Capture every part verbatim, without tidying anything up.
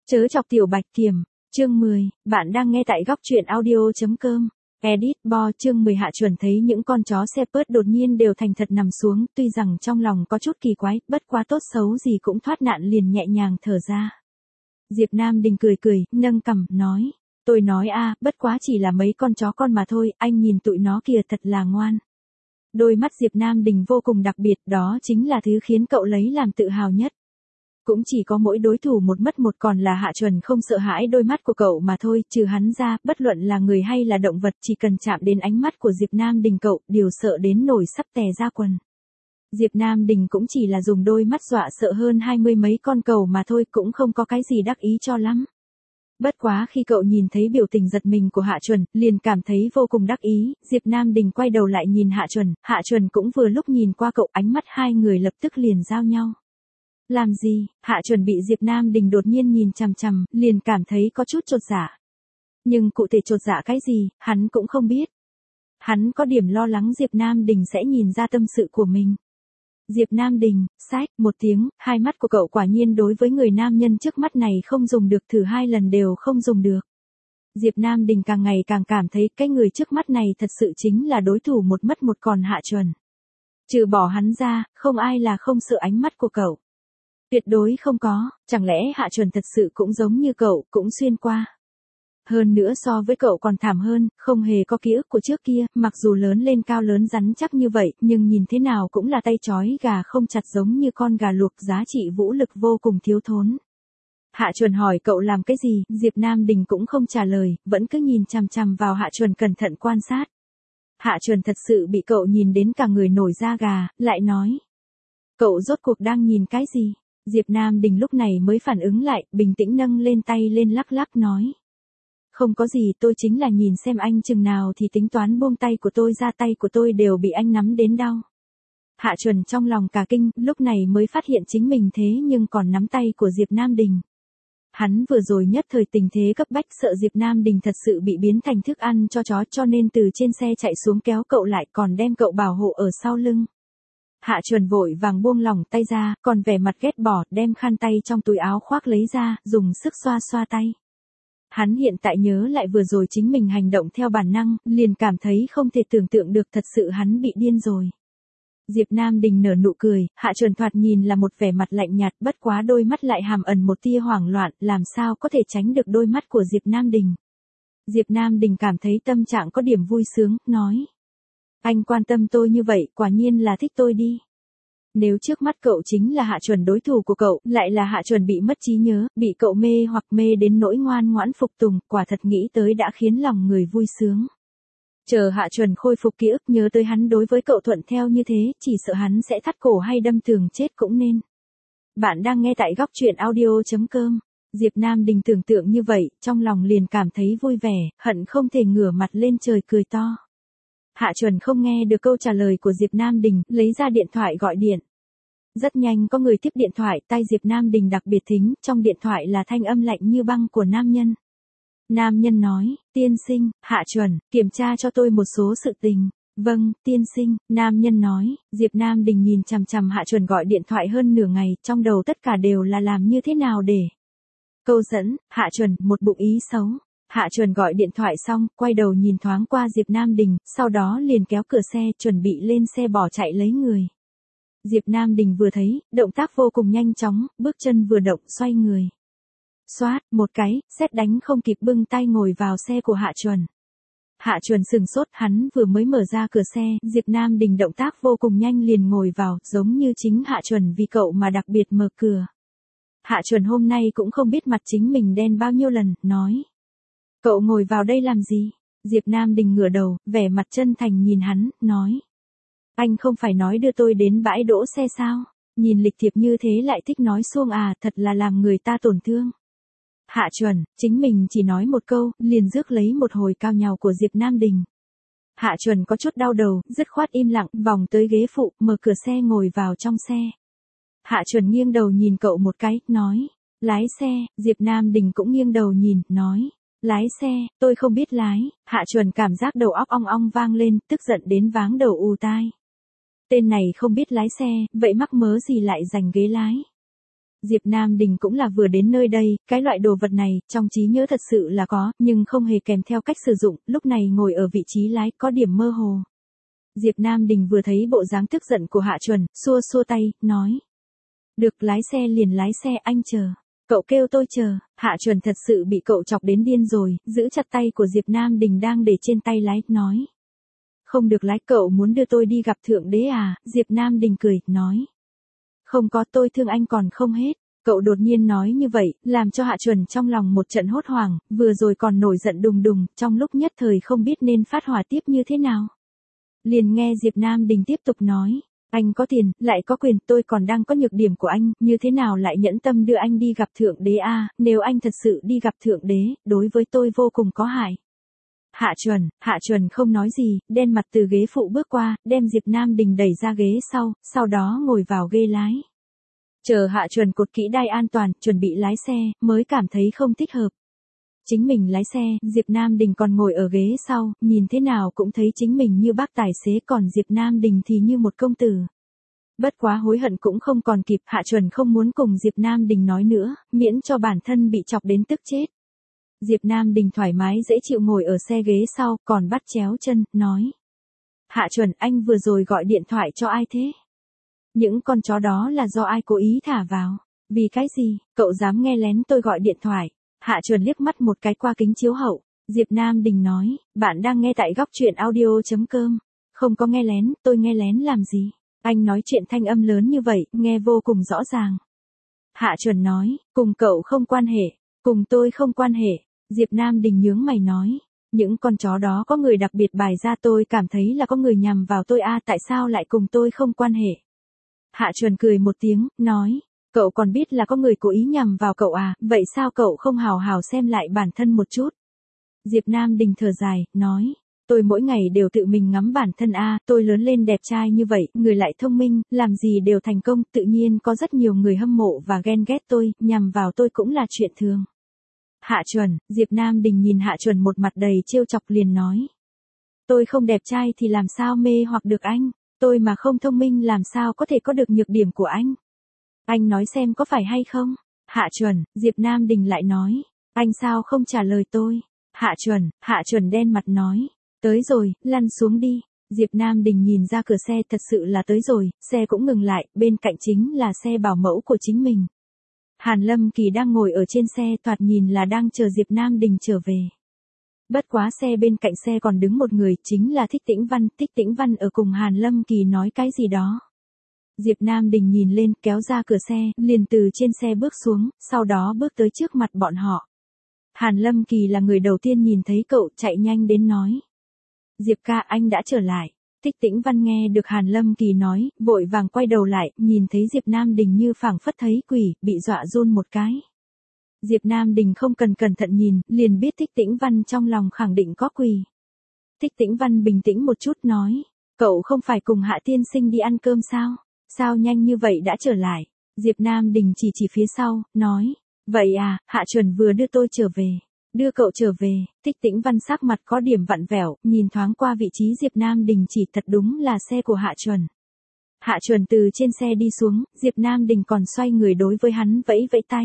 Chớ chọc tiểu bạch kiểm, chương mười, bạn đang nghe tại góc truyện audio.com. Edit Bo chương mười Hạ Chuẩn thấy những con chó Shepherd đột nhiên đều thành thật nằm xuống, tuy rằng trong lòng có chút kỳ quái, bất quá tốt xấu gì cũng thoát nạn liền nhẹ nhàng thở ra. Diệp Nam Đình cười cười, nâng cằm, nói, tôi nói a, bất quá chỉ là mấy con chó con mà thôi, anh nhìn tụi nó kìa thật là ngoan. Đôi mắt Diệp Nam Đình vô cùng đặc biệt, đó chính là thứ khiến cậu lấy làm tự hào nhất. Cũng chỉ có mỗi đối thủ một mất một, còn là Hạ Chuẩn không sợ hãi đôi mắt của cậu mà thôi, trừ hắn ra, bất luận là người hay là động vật, chỉ cần chạm đến ánh mắt của Diệp Nam Đình cậu, đều sợ đến nổi sắp tè ra quần. Diệp Nam Đình cũng chỉ là dùng đôi mắt dọa sợ hơn hai mươi mấy con cừu mà thôi, cũng không có cái gì đắc ý cho lắm. Bất quá khi cậu nhìn thấy biểu tình giật mình của Hạ Chuẩn, liền cảm thấy vô cùng đắc ý, Diệp Nam Đình quay đầu lại nhìn Hạ Chuẩn, Hạ Chuẩn cũng vừa lúc nhìn qua cậu, ánh mắt hai người lập tức liền giao nhau. Làm gì? Hạ Chuẩn bị Diệp Nam Đình đột nhiên nhìn chằm chằm, liền cảm thấy có chút chột dạ. Nhưng cụ thể chột dạ cái gì, hắn cũng không biết. Hắn có điểm lo lắng Diệp Nam Đình sẽ nhìn ra tâm sự của mình. Diệp Nam Đình, sách, một tiếng, hai mắt của cậu quả nhiên đối với người nam nhân trước mắt này không dùng được, thử hai lần đều không dùng được. Diệp Nam Đình càng ngày càng cảm thấy cái người trước mắt này thật sự chính là đối thủ một mất một, còn Hạ Chuẩn. Trừ bỏ hắn ra, không ai là không sợ ánh mắt của cậu. Tuyệt đối không có, chẳng lẽ Hạ Chuẩn thật sự cũng giống như cậu, cũng xuyên qua. Hơn nữa so với cậu còn thảm hơn, không hề có ký ức của trước kia, mặc dù lớn lên cao lớn rắn chắc như vậy, nhưng nhìn thế nào cũng là tay trói gà không chặt, giống như con gà luộc, giá trị vũ lực vô cùng thiếu thốn. Hạ Chuẩn hỏi cậu làm cái gì, Diệp Nam Đình cũng không trả lời, vẫn cứ nhìn chằm chằm vào Hạ Chuẩn cẩn thận quan sát. Hạ Chuẩn thật sự bị cậu nhìn đến cả người nổi da gà, lại nói. Cậu rốt cuộc đang nhìn cái gì? Diệp Nam Đình lúc này mới phản ứng lại, bình tĩnh nâng lên tay lên lắc lắc nói. Không có gì, tôi chính là nhìn xem anh chừng nào thì tính toán buông tay của tôi ra, tay của tôi đều bị anh nắm đến đau. Hạ Chuẩn trong lòng cả kinh, lúc này mới phát hiện chính mình thế nhưng còn nắm tay của Diệp Nam Đình. Hắn vừa rồi nhất thời tình thế cấp bách, sợ Diệp Nam Đình thật sự bị biến thành thức ăn cho chó, cho nên từ trên xe chạy xuống kéo cậu lại, còn đem cậu bảo hộ ở sau lưng. Hạ Chuẩn vội vàng buông lỏng tay ra, còn vẻ mặt ghét bỏ, đem khăn tay trong túi áo khoác lấy ra, dùng sức xoa xoa tay. Hắn hiện tại nhớ lại vừa rồi chính mình hành động theo bản năng, liền cảm thấy không thể tưởng tượng được, thật sự hắn bị điên rồi. Diệp Nam Đình nở nụ cười, Hạ Chuẩn thoạt nhìn là một vẻ mặt lạnh nhạt, bất quá đôi mắt lại hàm ẩn một tia hoảng loạn, làm sao có thể tránh được đôi mắt của Diệp Nam Đình. Diệp Nam Đình cảm thấy tâm trạng có điểm vui sướng, nói. Anh quan tâm tôi như vậy, quả nhiên là thích tôi đi. Nếu trước mắt cậu chính là Hạ Chuẩn đối thủ của cậu, lại là Hạ Chuẩn bị mất trí nhớ, bị cậu mê hoặc mê đến nỗi ngoan ngoãn phục tùng, quả thật nghĩ tới đã khiến lòng người vui sướng. Chờ Hạ Chuẩn khôi phục ký ức, nhớ tới hắn đối với cậu thuận theo như thế, chỉ sợ hắn sẽ thắt cổ hay đâm tường chết cũng nên. Bạn đang nghe tại góc truyện audio.com. Diệp Nam Đình tưởng tượng như vậy, trong lòng liền cảm thấy vui vẻ, hận không thể ngửa mặt lên trời cười to. Hạ Chuẩn không nghe được câu trả lời của Diệp Nam Đình, lấy ra điện thoại gọi điện. Rất nhanh có người tiếp điện thoại, tai Diệp Nam Đình đặc biệt thính, trong điện thoại là thanh âm lạnh như băng của nam nhân. Nam nhân nói, tiên sinh, Hạ Chuẩn, kiểm tra cho tôi một số sự tình. Vâng, tiên sinh, nam nhân nói. Diệp Nam Đình nhìn chằm chằm Hạ Chuẩn gọi điện thoại hơn nửa ngày, trong đầu tất cả đều là làm như thế nào để. Câu dẫn, Hạ Chuẩn, một bụng ý xấu. Hạ Chuẩn gọi điện thoại xong, quay đầu nhìn thoáng qua Diệp Nam Đình, sau đó liền kéo cửa xe, chuẩn bị lên xe bỏ chạy lấy người. Diệp Nam Đình vừa thấy, động tác vô cùng nhanh chóng, bước chân vừa động, xoay người. Xoát, một cái, sét đánh không kịp bưng tay ngồi vào xe của Hạ Chuẩn. Hạ Chuẩn sừng sốt, hắn vừa mới mở ra cửa xe, Diệp Nam Đình động tác vô cùng nhanh liền ngồi vào, giống như chính Hạ Chuẩn vì cậu mà đặc biệt mở cửa. Hạ Chuẩn hôm nay cũng không biết mặt chính mình đen bao nhiêu lần, nói. Cậu ngồi vào đây làm gì? Diệp Nam Đình ngửa đầu, vẻ mặt chân thành nhìn hắn, nói. Anh không phải nói đưa tôi đến bãi đỗ xe sao? Nhìn lịch thiệp như thế lại thích nói suông à, thật là làm người ta tổn thương. Hạ Chuẩn, chính mình chỉ nói một câu, liền rước lấy một hồi cao nhào của Diệp Nam Đình. Hạ Chuẩn có chút đau đầu, dứt khoát im lặng, vòng tới ghế phụ, mở cửa xe ngồi vào trong xe. Hạ Chuẩn nghiêng đầu nhìn cậu một cái, nói. Lái xe, Diệp Nam Đình cũng nghiêng đầu nhìn, nói. Lái xe, tôi không biết lái. Hạ Chuẩn cảm giác đầu óc ong ong vang lên, tức giận đến váng đầu ù tai. Tên này không biết lái xe, vậy mắc mớ gì lại giành ghế lái. Diệp Nam Đình cũng là vừa đến nơi đây, cái loại đồ vật này, trong trí nhớ thật sự là có, nhưng không hề kèm theo cách sử dụng, lúc này ngồi ở vị trí lái, có điểm mơ hồ. Diệp Nam Đình vừa thấy bộ dáng tức giận của Hạ Chuẩn, xua xua tay, nói. Được, lái xe liền lái xe, anh chờ. Cậu kêu tôi chờ. Hạ Chuẩn thật sự bị cậu chọc đến điên rồi, giữ chặt tay của Diệp Nam Đình đang để trên tay lái, nói. Không được lái, cậu muốn đưa tôi đi gặp Thượng Đế à? Diệp Nam Đình cười, nói. Không có, tôi thương anh còn không hết. Cậu đột nhiên nói như vậy, làm cho Hạ Chuẩn trong lòng một trận hốt hoảng, vừa rồi còn nổi giận đùng đùng, trong lúc nhất thời không biết nên phát hỏa tiếp như thế nào. Liền nghe Diệp Nam Đình tiếp tục nói, anh có tiền, lại có quyền, tôi còn đang có nhược điểm của anh, như thế nào lại nhẫn tâm đưa anh đi gặp Thượng Đế a? Nếu anh thật sự đi gặp Thượng Đế, đối với tôi vô cùng có hại. Hạ Chuẩn, Hạ Chuẩn không nói gì, đen mặt từ ghế phụ bước qua, đem Diệp Nam Đình đẩy ra ghế sau, sau đó ngồi vào ghế lái. Chờ Hạ Chuẩn cột kỹ đai an toàn, chuẩn bị lái xe, mới cảm thấy không thích hợp. Chính mình lái xe, Diệp Nam Đình còn ngồi ở ghế sau, nhìn thế nào cũng thấy chính mình như bác tài xế, còn Diệp Nam Đình thì như một công tử. Bất quá hối hận cũng không còn kịp, Hạ Chuẩn không muốn cùng Diệp Nam Đình nói nữa, miễn cho bản thân bị chọc đến tức chết. Diệp Nam Đình thoải mái dễ chịu ngồi ở xe ghế sau, còn bắt chéo chân, nói. Hạ Chuẩn, anh vừa rồi gọi điện thoại cho ai thế? Những con chó đó là do ai cố ý thả vào? Vì cái gì, cậu dám nghe lén tôi gọi điện thoại? Hạ Chuẩn liếc mắt một cái qua kính chiếu hậu. Diệp Nam Đình nói, bạn đang nghe tại góc truyện audio chấm com. Không có nghe lén, tôi nghe lén làm gì? Anh nói chuyện thanh âm lớn như vậy, nghe vô cùng rõ ràng. Hạ Chuẩn nói, cùng cậu không quan hệ, cùng tôi không quan hệ. Diệp Nam Đình nhướng mày nói, những con chó đó có người đặc biệt bài ra, tôi cảm thấy là có người nhằm vào tôi a, tại sao lại cùng tôi không quan hệ? Hạ Chuẩn cười một tiếng, nói, cậu còn biết là có người cố ý nhằm vào cậu à, vậy sao cậu không hào hào xem lại bản thân một chút? Diệp Nam Đình thở dài, nói, tôi mỗi ngày đều tự mình ngắm bản thân a, tôi lớn lên đẹp trai như vậy, người lại thông minh, làm gì đều thành công, tự nhiên có rất nhiều người hâm mộ và ghen ghét tôi, nhằm vào tôi cũng là chuyện thường. Hạ Chuẩn, Diệp Nam Đình nhìn Hạ Chuẩn một mặt đầy trêu chọc liền nói. Tôi không đẹp trai thì làm sao mê hoặc được anh, tôi mà không thông minh làm sao có thể có được nhược điểm của anh. Anh nói xem có phải hay không? Hạ Chuẩn, Diệp Nam Đình lại nói, anh sao không trả lời tôi? Hạ Chuẩn, Hạ Chuẩn đen mặt nói, tới rồi, lăn xuống đi. Diệp Nam Đình nhìn ra cửa xe, thật sự là tới rồi, xe cũng ngừng lại, bên cạnh chính là xe bảo mẫu của chính mình. Hàn Lâm Kỳ đang ngồi ở trên xe, thoạt nhìn là đang chờ Diệp Nam Đình trở về. Bất quá xe bên cạnh xe còn đứng một người, chính là Thích Tĩnh Văn, Thích Tĩnh Văn ở cùng Hàn Lâm Kỳ nói cái gì đó. Diệp Nam Đình nhìn lên, kéo ra cửa xe, liền từ trên xe bước xuống, sau đó bước tới trước mặt bọn họ. Hàn Lâm Kỳ là người đầu tiên nhìn thấy cậu, chạy nhanh đến nói. Diệp ca, anh đã trở lại. Thích Tĩnh Văn nghe được Hàn Lâm Kỳ nói, vội vàng quay đầu lại, nhìn thấy Diệp Nam Đình như phảng phất thấy quỷ, bị dọa run một cái. Diệp Nam Đình không cần cẩn thận nhìn, liền biết Thích Tĩnh Văn trong lòng khẳng định có quỷ. Thích Tĩnh Văn bình tĩnh một chút nói, cậu không phải cùng Hạ tiên sinh đi ăn cơm sao? Sao nhanh như vậy đã trở lại? Diệp Nam Đình chỉ chỉ phía sau, nói, vậy à, Hạ Chuẩn vừa đưa tôi trở về. Đưa cậu trở về. Thích Tĩnh Văn sắc mặt có điểm vặn vẹo, nhìn thoáng qua vị trí Diệp Nam Đình chỉ, thật đúng là xe của Hạ Chuẩn. Hạ Chuẩn từ trên xe đi xuống, Diệp Nam Đình còn xoay người đối với hắn vẫy vẫy tay.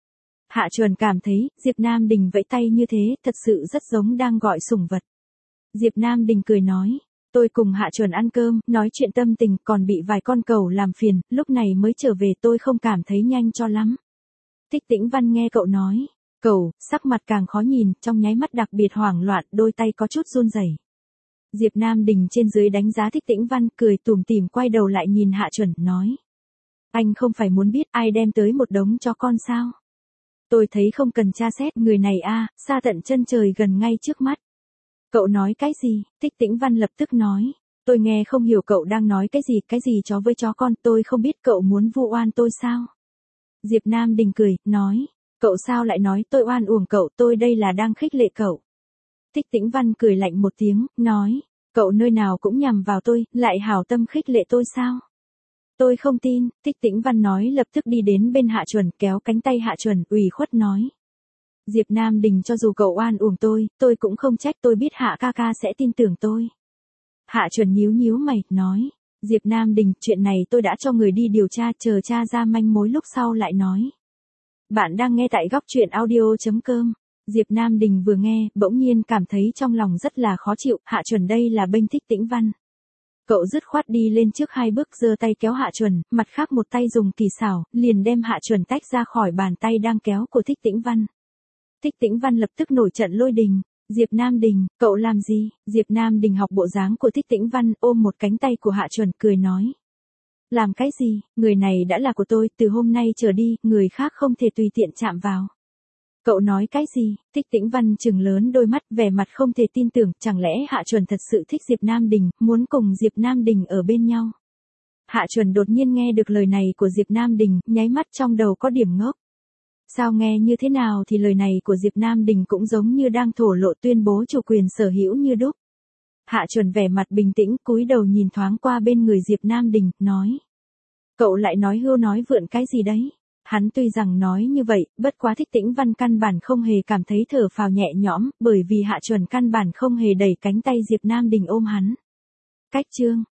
Hạ Chuẩn cảm thấy, Diệp Nam Đình vẫy tay như thế, thật sự rất giống đang gọi sủng vật. Diệp Nam Đình cười nói, tôi cùng Hạ Chuẩn ăn cơm, nói chuyện tâm tình, còn bị vài con cẩu làm phiền, lúc này mới trở về, tôi không cảm thấy nhanh cho lắm. Thích Tĩnh Văn nghe cậu nói, cẩu, sắc mặt càng khó nhìn, trong nháy mắt đặc biệt hoảng loạn, đôi tay có chút run rẩy. Diệp Nam Đình trên dưới đánh giá Thích Tĩnh Văn, cười tủm tỉm quay đầu lại nhìn Hạ Chuẩn, nói. Anh không phải muốn biết ai đem tới một đống chó con sao? Tôi thấy không cần tra xét, người này a, xa tận chân trời gần ngay trước mắt. Cậu nói cái gì? Thích Tĩnh Văn lập tức nói. Tôi nghe không hiểu cậu đang nói cái gì, cái gì chó với chó con, tôi không biết, cậu muốn vu oan tôi sao? Diệp Nam Đình cười, nói. Cậu sao lại nói tôi oan uổng cậu, tôi đây là đang khích lệ cậu. Thích Tĩnh Văn cười lạnh một tiếng, nói. Cậu nơi nào cũng nhằm vào tôi, lại hảo tâm khích lệ tôi sao? Tôi không tin. Thích Tĩnh Văn nói, lập tức đi đến bên Hạ Chuẩn, kéo cánh tay Hạ Chuẩn, ủy khuất nói. Diệp Nam Đình, cho dù cậu oan uổng tôi, tôi cũng không trách, tôi biết Hạ ca ca sẽ tin tưởng tôi. Hạ Chuẩn nhíu nhíu mày, nói. Diệp Nam Đình, chuyện này tôi đã cho người đi điều tra, chờ tra ra manh mối lúc sau lại nói. Bạn đang nghe tại góc truyện audio.com. Diệp Nam Đình vừa nghe, bỗng nhiên cảm thấy trong lòng rất là khó chịu, Hạ Chuẩn đây là bênh Thích Tĩnh Văn. Cậu dứt khoát đi lên trước hai bước giơ tay kéo Hạ Chuẩn, mặt khác một tay dùng kỳ xảo, liền đem Hạ Chuẩn tách ra khỏi bàn tay đang kéo của Thích Tĩnh Văn. Thích Tĩnh Văn lập tức nổi trận lôi đình. Diệp Nam Đình, cậu làm gì? Diệp Nam Đình học bộ dáng của Thích Tĩnh Văn, ôm một cánh tay của Hạ Chuẩn cười nói. Làm cái gì? Người này đã là của tôi, từ hôm nay trở đi, người khác không thể tùy tiện chạm vào. Cậu nói cái gì? Thích Tĩnh Văn trừng lớn đôi mắt, vẻ mặt không thể tin tưởng, chẳng lẽ Hạ Chuẩn thật sự thích Diệp Nam Đình, muốn cùng Diệp Nam Đình ở bên nhau? Hạ Chuẩn đột nhiên nghe được lời này của Diệp Nam Đình, nháy mắt trong đầu có điểm ngốc. Sao nghe như thế nào thì lời này của Diệp Nam Đình cũng giống như đang thổ lộ tuyên bố chủ quyền sở hữu như đúc. Hạ Chuẩn vẻ mặt bình tĩnh, cúi đầu nhìn thoáng qua bên người Diệp Nam Đình, nói. Cậu lại nói hưu nói vượn cái gì đấy? Hắn tuy rằng nói như vậy, bất quá Thích Tĩnh Văn căn bản không hề cảm thấy thở phào nhẹ nhõm, bởi vì Hạ Chuẩn căn bản không hề đẩy cánh tay Diệp Nam Đình ôm hắn. Cách chương,